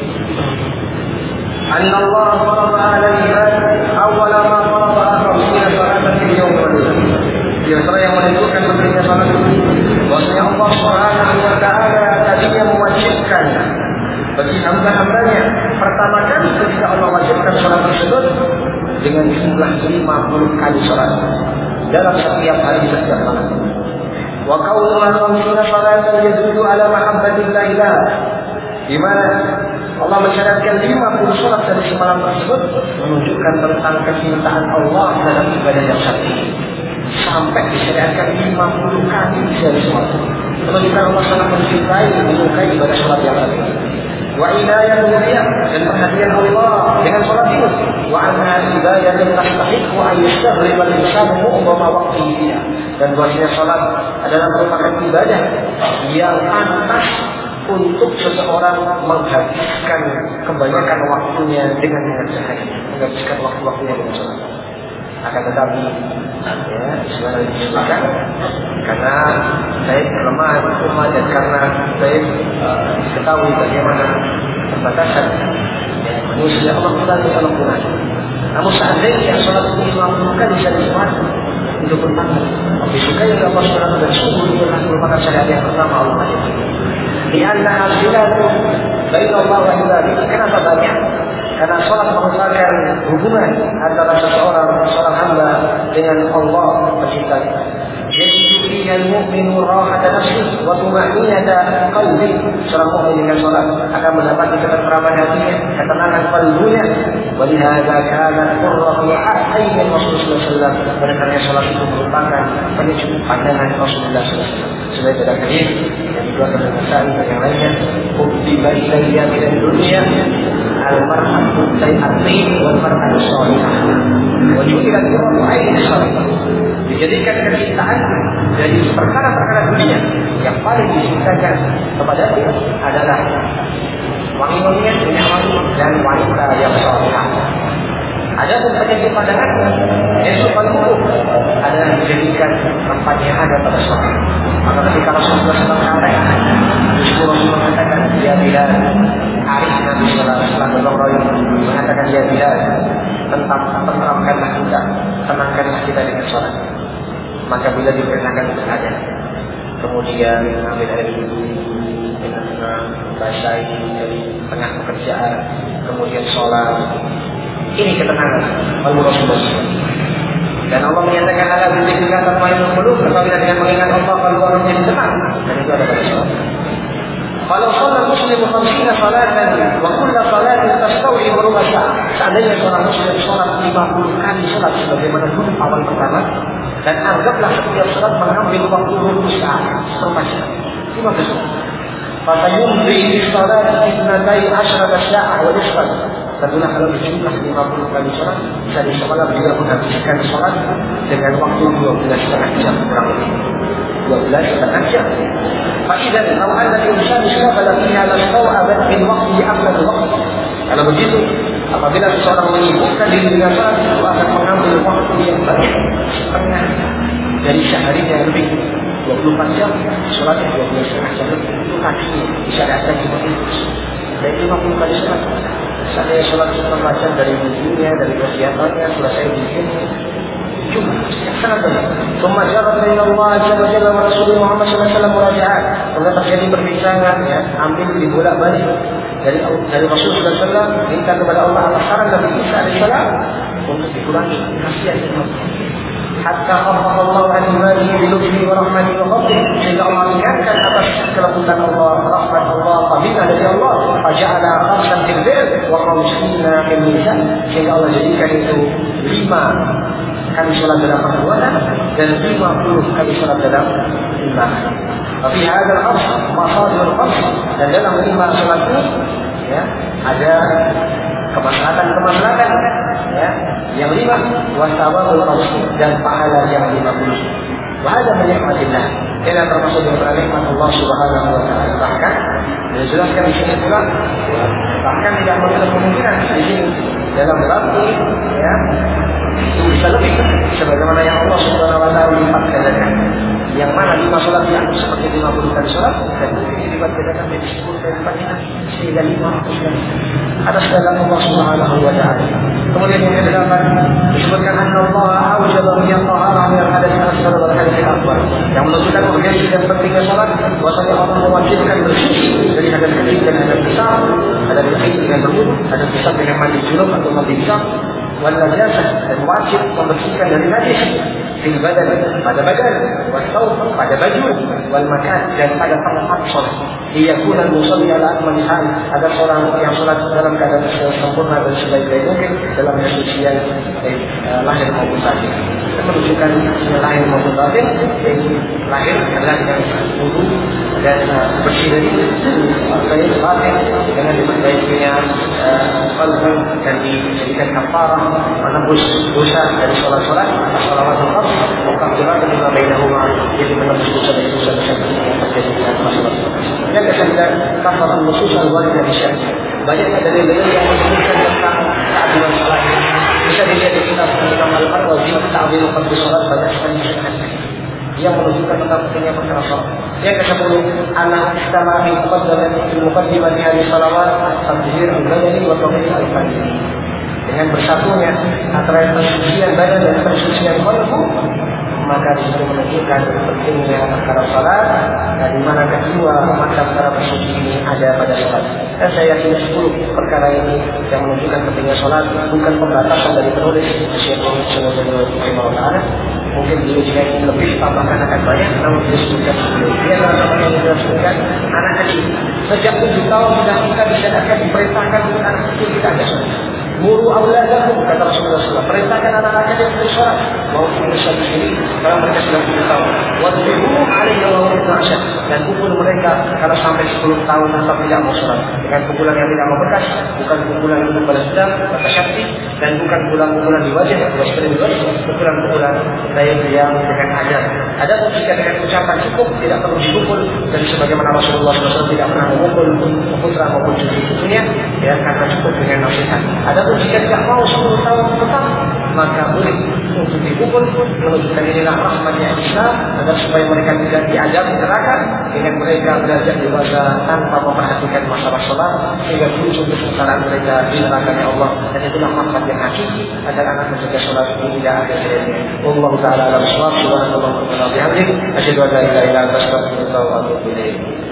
anna Allah farada 'alaiha awwala ma farada ar-rasul salatan fil yawm wal laylah. Di antara yang menentukan pentingnya salat bahwasanya Allah Subhanahu wa taala tadinya mewajibkan bagi hamba-hambanya pertama kali ketika Allah wajibkan salat tersebut dengan jumlah lima puluh kali salat dalam setiap hari setiap malam. Wa qawluha khamsina salatan yadullu ala mahabbatillah, di mana Allah mensyariatkan lima puluh salat dari semalam tersebut menunjukkan tentang kecintaan Allah dalam ibadah yang satu ini. Sampai disyariatkan lima puluh kali dari salat. Menunjukkan Allah sangat mencintai dan menyukai ibadah salat yang satu ini. Wa inayatuhu dan perhatian Allah dengan salat itu. Wa anna ibadah yang tastahiqu an yastaghrib al-insanu mu'dhama waqtihi. Dan bahwasanya salat adalah merupakan ibadah yang pantas untuk seseorang menghabiskan kebanyakan waktunya dengan mengerjakan, menghabiskan waktu-waktunya dengan salat. Akan tetapi, ya, sebenarnya disebutkan karena saya kelemahan umat dan karena saya uh, ketahui bagaimana keterbatasan ya, manusia, Allah Taala Allah Quran. Namun seandainya salat itu dilakukan di sana Jumat itu bermakna disukai oleh Allah Subhanahu wa taala, sungguh itu merupakan syariat yang pertama Allah itu. Lianna hasilatu baina Allah wa ibadihi. Kenapa banyak? Karena salat merupakan hubungan antara seseorang, seorang hamba dengan Allah penciptanya. Yajidu fiha al-mu'minu rahata nafsi wa tuma'ninata qalbi. Seorang mukmin dengan salat akan mendapatkan ketentraman hatinya, ketenangan qalbunya. Wa lihadza kana qurratu a'yun Rasulullah sallallahu alaihi wasallam. Karena salat itu merupakan penyejuk pandangan Rasulullah sallallahu alaihi wasallam. Sebagai pada hadis yang dikeluarkan oleh Bukhari dan yang lainnya, "Qubtiba ilayya min ad-dunya al-mar'atu sayyi'atin wal mar'atu salihah wa ju'ilat qurratu 'aini salihah." Dijadikan kecintaan dari perkara-perkara dunia yang paling dicintakan kepada dia adalah wangi-wangian, minyak wangi dan wanita yang salihah. Ada pun penyakit pandangannya yang paling buruk adalah dijadikan tempatnya ada pada sholat. Maka ketika Rasulullah shallallahu alaihi wasallam justru Rasulullah mengatakan dia bila arif Nabi sallallahu alaihi wasallam mengatakan dia bila tentang tenteramkanlah kita, tenangkanlah kita dengan sholat. Maka bila diperintahkan untuk ada, kemudian ambil air wudhu dengan tenang, basahi dari tengah pekerjaan, kemudian sholat. Ini ketenangan Allah Rasulullah. Dan Allah menyatakan ala dzikrillah tatma'innul qulub, apabila dengan mengingat Allah kalbu akan menjadi tenang. Dan itu adalah salat. Kalau salat muslim khamsina salatan wa kullu salatin tastaw'i ruba sa'ah. Seandainya seorang muslim salat lima puluh kali salat sebagaimana dulu awal pertama, dan anggaplah setiap salat mengambil waktu rubu sa'ah, seperempat jam. lima belas menit. Fatayumri di salat isnatai asyrata sya'ah wa nisfan. Tentulah kalau berjumlah lima puluh kali sholat, bisa di semalam juga menghabiskan sholat dengan waktu dua belas setengah jam kurang lebih. dua belas setengah jam. Fa'idan kalau anda insan syaghala fiha lasaw'abat min waqti afdal waqti. Kalau begitu, apabila seseorang menyibukkan diri dengan sholat, itu akan mengambil waktu yang banyak, setengah dari seharinya yang lebih. dua puluh empat jam, sholatnya dua belas setengah jam lebih. Itu kakinya bisa datang lima puluh. Dari lima puluh kali sholat. Saya sholat setengah jam dari wujudnya, dari kegiatannya, selesai di sini. Cuma sangat banyak. Thumma jarat baina Allah azza wa jalla wa Rasulullah Muhammad sallallahu alaihi wasallam murajaat. Kemudian terjadi perbincangan, ya, hampir dibolak-balik dari dari Rasulullah sallallahu alaihi wasallam minta kepada Allah atas saran Nabi Isa alaihi salam untuk dikurangi kasihan itu. Hatta khaffafa Allah an ibadihi bi lutfihi wa rahmatihi wa fadlihi, sehingga Allah ringankan atas kelembutan Allah, rahmat Allah, fadilah dari Allah. Faja'ala khamsan fil bir wa khamsina fil mizan, sehingga Allah jadikan itu lima kali sholat dalam perbuatan dan lima puluh kali sholat dalam timbangan. Tapi ada khams, masadir khams, dan dalam lima sholat ini, ya, ada kemaslahatan-kemaslahatan, ya, yang lima wasawabul khams dan pahala yang lima puluh. Wahada menikmatillah. Ini termasuk yang nikmat Allah Subhanahu wa taala. Bahkan dijelaskan di sini pula, bahkan tidak menutup kemungkinan di sini dalam berarti, ya, itu bisa lebih sebagaimana yang Allah Subhanahu wa taala lipat gandakan. Yang mana lima sholat dianggap seperti lima puluh kali sholat, dan ini lipat gandakan menjadi sepuluh kali lipat sehingga lima ratus kali atas jalan Allah Subhanahu wa taala. Kemudian yang kedelapan disebutkan Allah awjaba min tahara min al-hadath al-asghar wal hadath al-akbar, yang menunjukkan urgensi dan pentingnya sholat. Bahwasanya Allah mewajibkan bersuci dari hadath kecil dan hadath besar, hadath kecil dengan berwudu, hadath besar dengan mandi junub atau mandi besar, wal najasah, dan wajib membersihkan dari najis fil badan, pada badan, wal thawb, pada baju, wal makan, dan pada tempat sholat. Liyakuna al-musalli ala akmali hal, agar seorang yang sholat dalam keadaan sempurna dan sebaik-baik mungkin dalam kesucian eh, lahir maupun batin. Kita menunjukkan lahir maupun batin, yaitu lahir adalah dengan wudu dan uh, bersih dari baik batin dengan diperbaikinya qalbu uh, dan dijadikan kafarah menembus dosa dari sholat-sholat, sholawatul khams, mukaffiratun lima bainahuma, jadi menembus dosa dari dosa-dosa yang terjadi dalam masalah. Yang kesembilan, kafarah khusus al-waridah di syar'i. Banyak dari dalil yang menyebutkan tentang keadilan sholat. Bisa dilihat di kitab Imam Al-Marwazi Ta'dil Qadri Sholat, banyak sekali disebutkan yang menunjukkan tentang pentingnya perkara sholat. Yang kesepuluh, anak istama'i muqaddaman fil muqaddimah di hadis salawat at-tabdhir al-badani wa tawhid al-fadli. Dengan bersatunya antara persucian badan dan persucian qalbu, maka disitu menunjukkan pentingnya perkara salat, dan di mana kedua macam perkara bersuci ini ada pada salat. Dan saya yakin sepuluh perkara ini yang menunjukkan pentingnya salat bukan pembatasan dari penulis Syekh Muhammad Shallallahu Alaihi Wasallam. Mungkin dulu jika ingin lebih tambahkan akan banyak, namun disebutkan sebelum. Dia adalah nama yang disebutkan anak kecil. Sejak tujuh tahun sudah kita disyariatkan, diperintahkan untuk anak kecil kita ada salat. Muru awladakum, kata Rasulullah shallallahu alaihi wasallam, perintahkan anak-anak kalian untuk sholat. Mau Indonesia di sini kalau mereka sudah tujuh tahun. Wadribu alaihi wa sallam, dan pukul mereka kalau sampai sepuluh tahun atau tidak mau sholat. Dengan pukulan yang tidak membekas, bukan pukulan untuk balas dendam, kata syakti, dan bukan pukulan-pukulan di wajah, waspada di wajah, pukulan-pukulan diam-diam dengan ajar. Ada pun jika dengan ucapan cukup, tidak perlu dipukul, dan sebagaimana Rasulullah shallallahu alaihi wasallam tidak pernah memukul putra maupun cucu-cucunya, ya, karena cukup dengan nasihat. Ada jika tidak mau sepuluh tahun tetap, maka boleh untuk dipukul, menunjukkan inilah rahmatnya Islam, agar supaya mereka tidak diajak neraka dengan mereka belajar dewasa tanpa memperhatikan masalah sholat, sehingga muncul kesengsaraan mereka di neraka Allah. Dan itulah rahmat yang hakiki agar anak menjaga sholat ini tidak ada jadinya. Wallahu ta'ala alam shawab. Subhanallah wa bihamdihi, asyhadu an la ilaha illa anta, astaghfiruka wa atubu ilaik.